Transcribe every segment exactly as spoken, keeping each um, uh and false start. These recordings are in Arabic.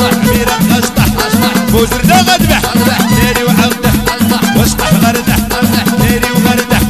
عميرة اشطح بوزردة غدبح ناري وعودح واشطح غردح ناري وغردح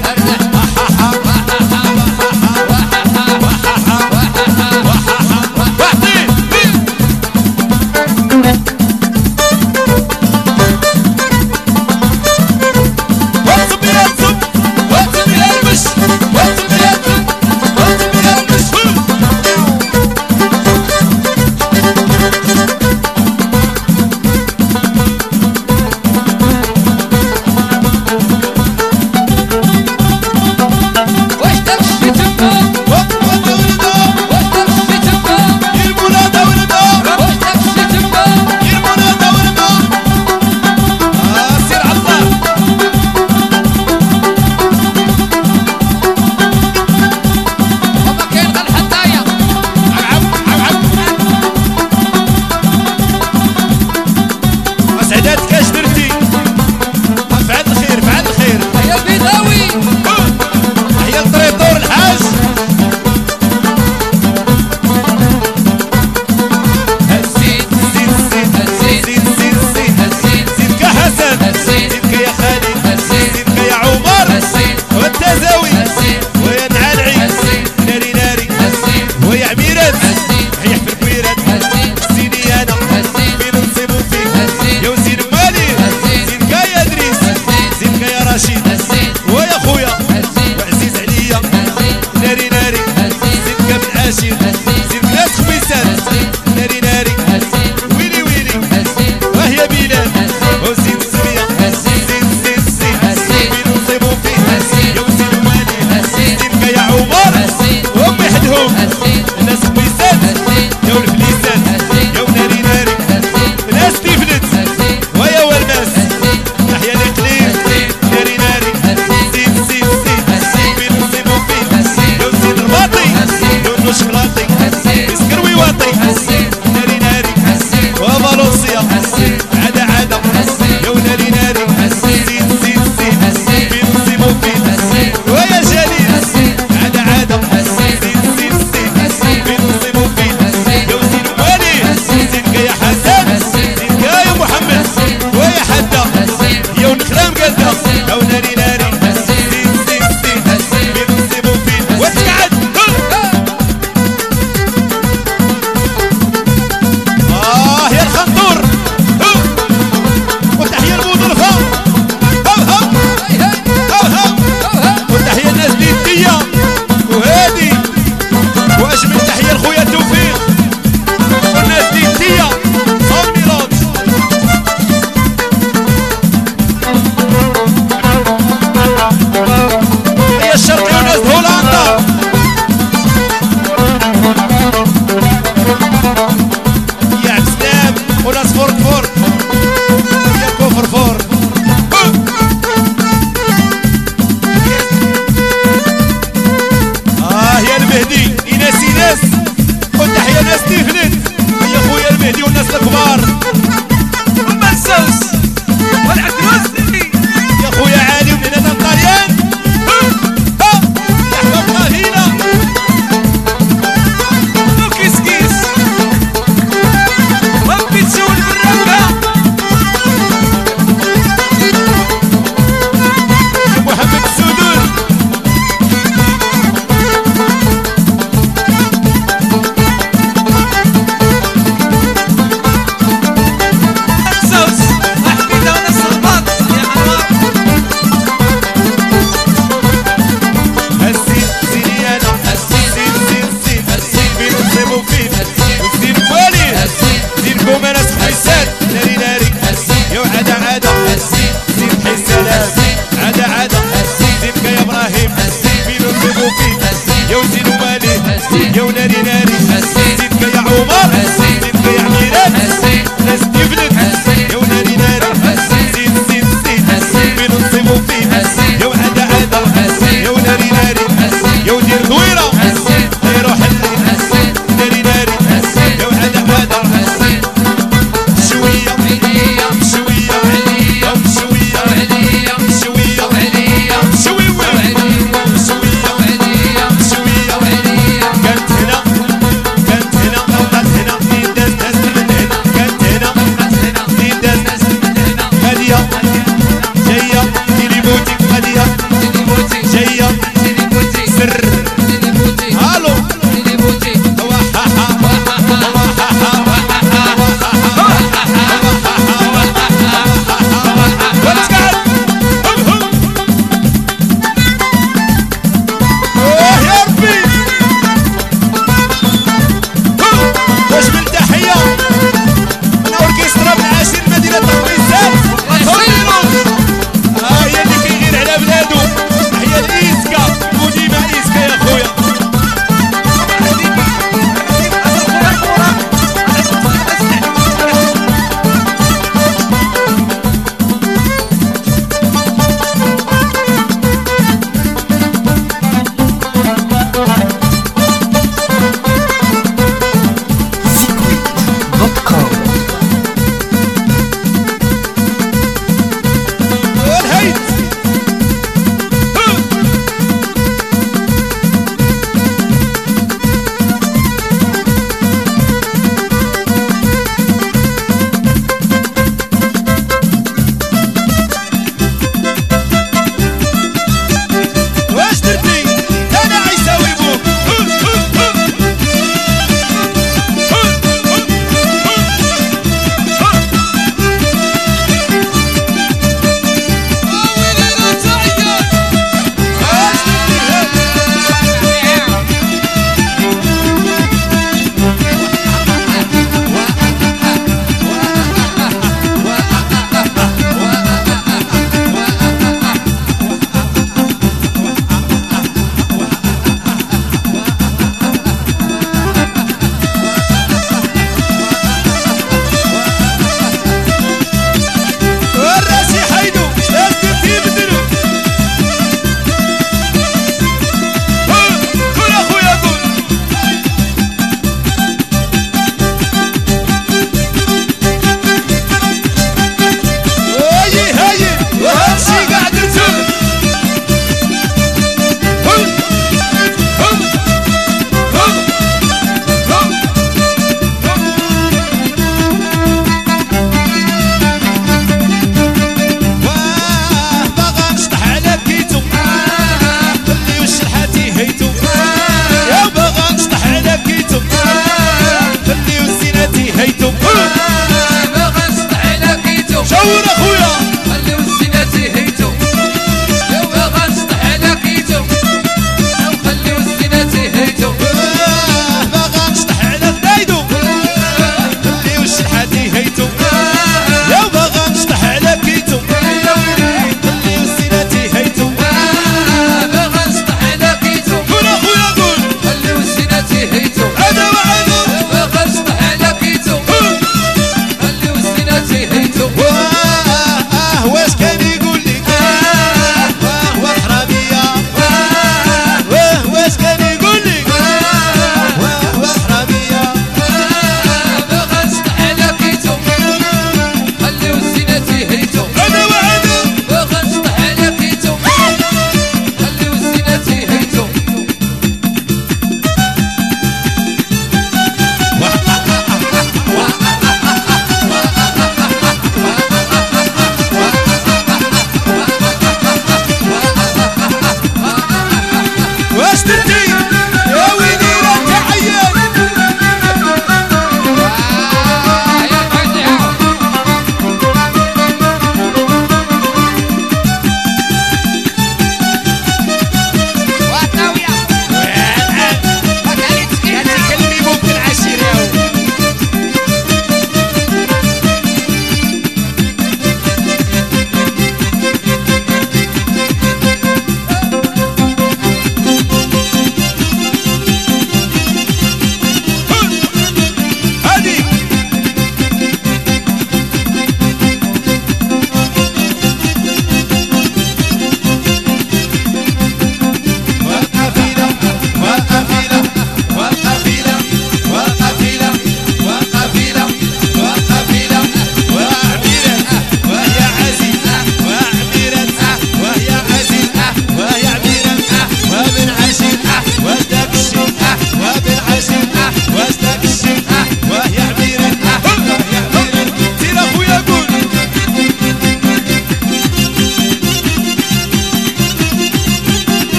Go!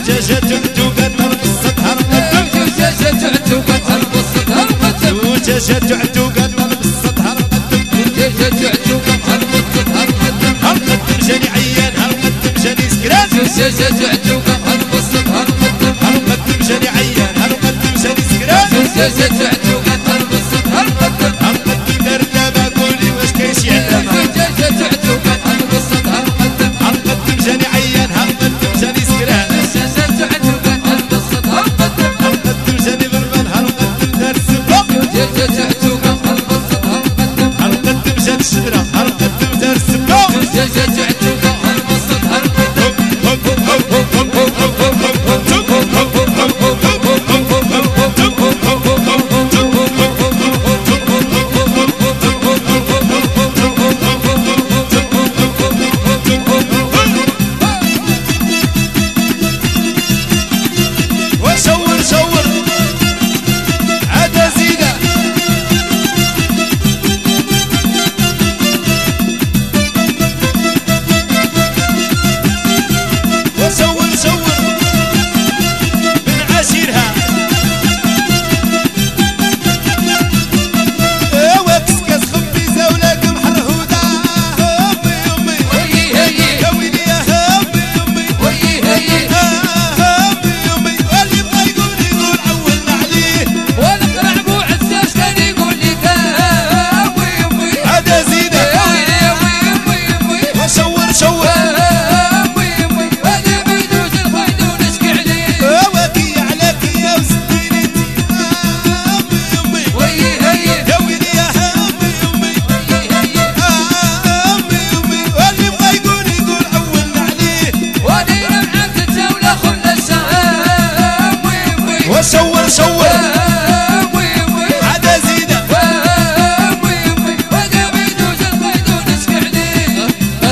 دجاجة تعتوقة نرقصتها نقدم دجاجة تعتوقة نرقصتها نقدم دجاجة تعتوقة نرقصتها نقدم دجاجة تعتوقة نرقصتها نقدم هنقدم جاني عيان هنقدم جاني سكران دجاجة تعتوقة نرقصتها نقدم هنقدم جاني عيان هنقدم جاني سكران دجاجة تعتوقة نرقصتها نقدم هنقدم درنابة قولي واش كايشي علامة دجاجة تعتوقة نرقصتها نقدم هنقدم جاني عيان هنقدم جاني سكران دجاجة تعتوقة نرقصتها نقدم هنقدم جاني غربان هنقدم دار السبا دجاجة تعتوقة نرقصتها نقدم هنقدم جات الشجرة هنقدم دار السبا دجاجة تعتوقة نرقصتها نقدم وشور شور عاد زينة وشور شور من عاشرها ايوا كسكس خبيزة ولاكم حرهودة امي امي وي هي يا ويلي يا امي امي وي هي امي امي واللي بغا يقول يقول عولنا عليه ونقرع بو عزاز كان يقول لي تا وي وي هذا زينة يا ويلي وي وي وي وشور شور وي وي هذا بيدوز الخيد ونسقي عليه ايوا كي عليك يا وسطيني امي امي وي هي يا ويلي يا امي امي وي هي امي امي واللي بغا يقول يقول عولنا عليه ولينا معاك الجولة خلنا السهام وي وي وشور شور وي وي هذا زينة وي وي هذا بيدوز الخيد ونسقي عليه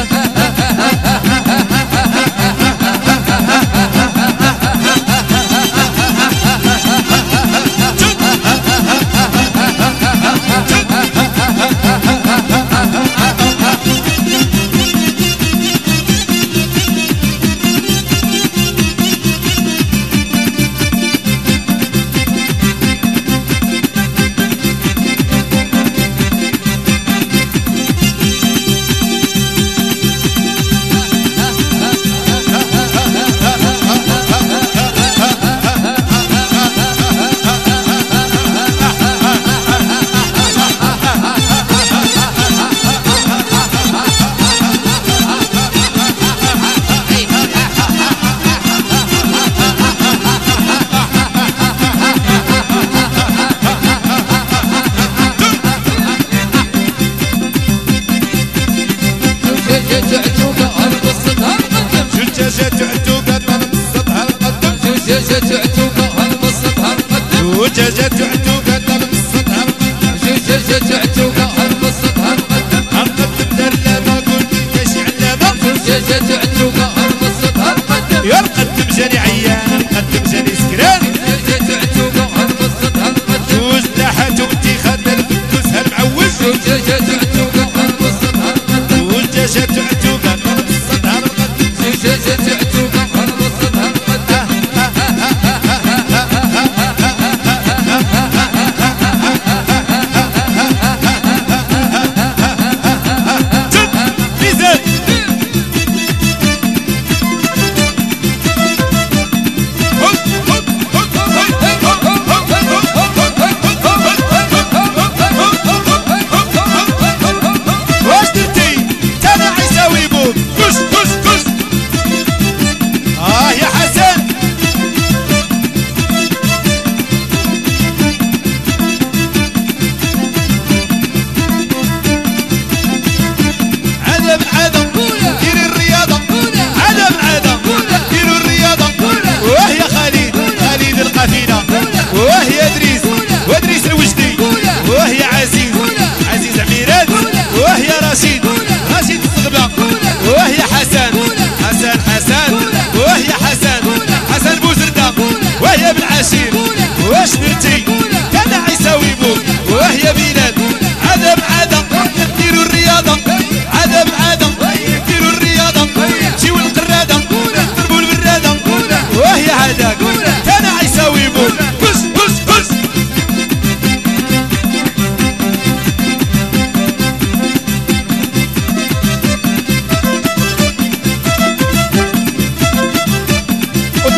دجاجة تعتوقة نرقصتها نقدم دجاجة تعتوقة نرقصتها نقدم دجاجة تعتوقة نرقصتها نقدم دجاجة تعتوقة نرقصتها نقدم دجاجة تعتوقة نرقصتها نقدم هنقدم درلامة قولي كايشي علامة دجاجة تعتوقة نرقصتها نقدم يا نقدم جاني عيان نقدم جاني سكران دجاجة تعتوقة نرقصتها نقدم جوج لاحات وانتي خادة الفلوسها المعوج دجاجة تعتوقة نرقصتها نقدم دجاجة تعتوقة نرقصتها نقدم دجاجة تعتوقة نرقصتها نقدم ميزان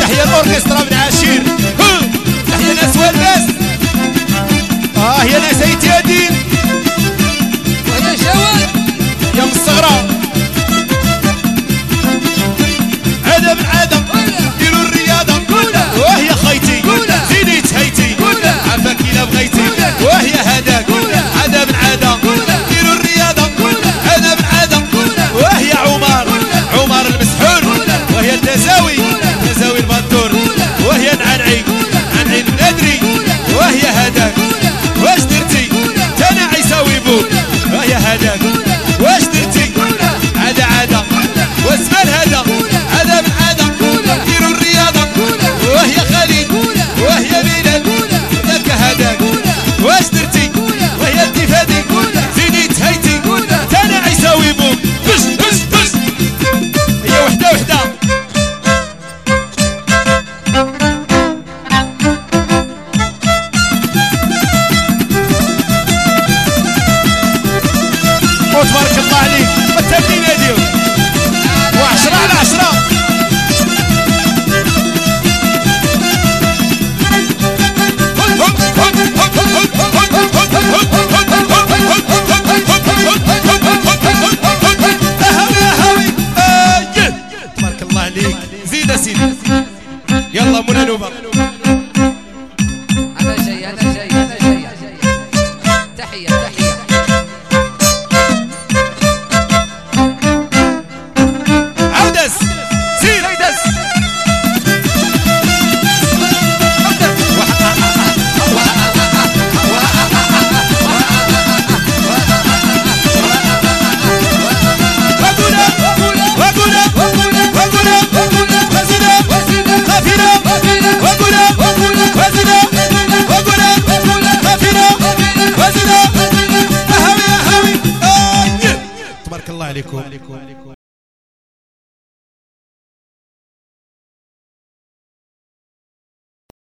تحية الأوركسترا بن عاشير، تحية ناس والباس، اه يا ناس ايتيادين وهذا شوال يا من الصغرى. عادة من عادة ديروا الرياضة، واه يا خيتي زيدي تهيتي، عافاك إلا بغيتي، واه يا هداك. عادة من عادة ديروا الرياضة، عادة من عادة، واه يا عمر عمر المسحول، وهي التزاوي تزاوي البندور، وهي نعنعي نعنعي النادري، وهي هداك. واش درتي تانا عيساوي بوك، وهي هداك. واش درتي عادة عادة واسمال هذا عادة من عادة ديروا الرياضة، وهي خالد وهي بلال ذاك هداك. واش درتي وهي انتفادي زيدي تهيتي، تانا عيساوي بوك. بش بش بش هي وحدة وحدة. وتبارك الله عليك والتمرين هاديو وعشرة على عشرة. تبارك الله عليك زيد سيدي. يلا منى نوبة. أنا جاي أنا جاي أنا جاي. تحية تحية عودس سير عودس. تبارك الله عليكم.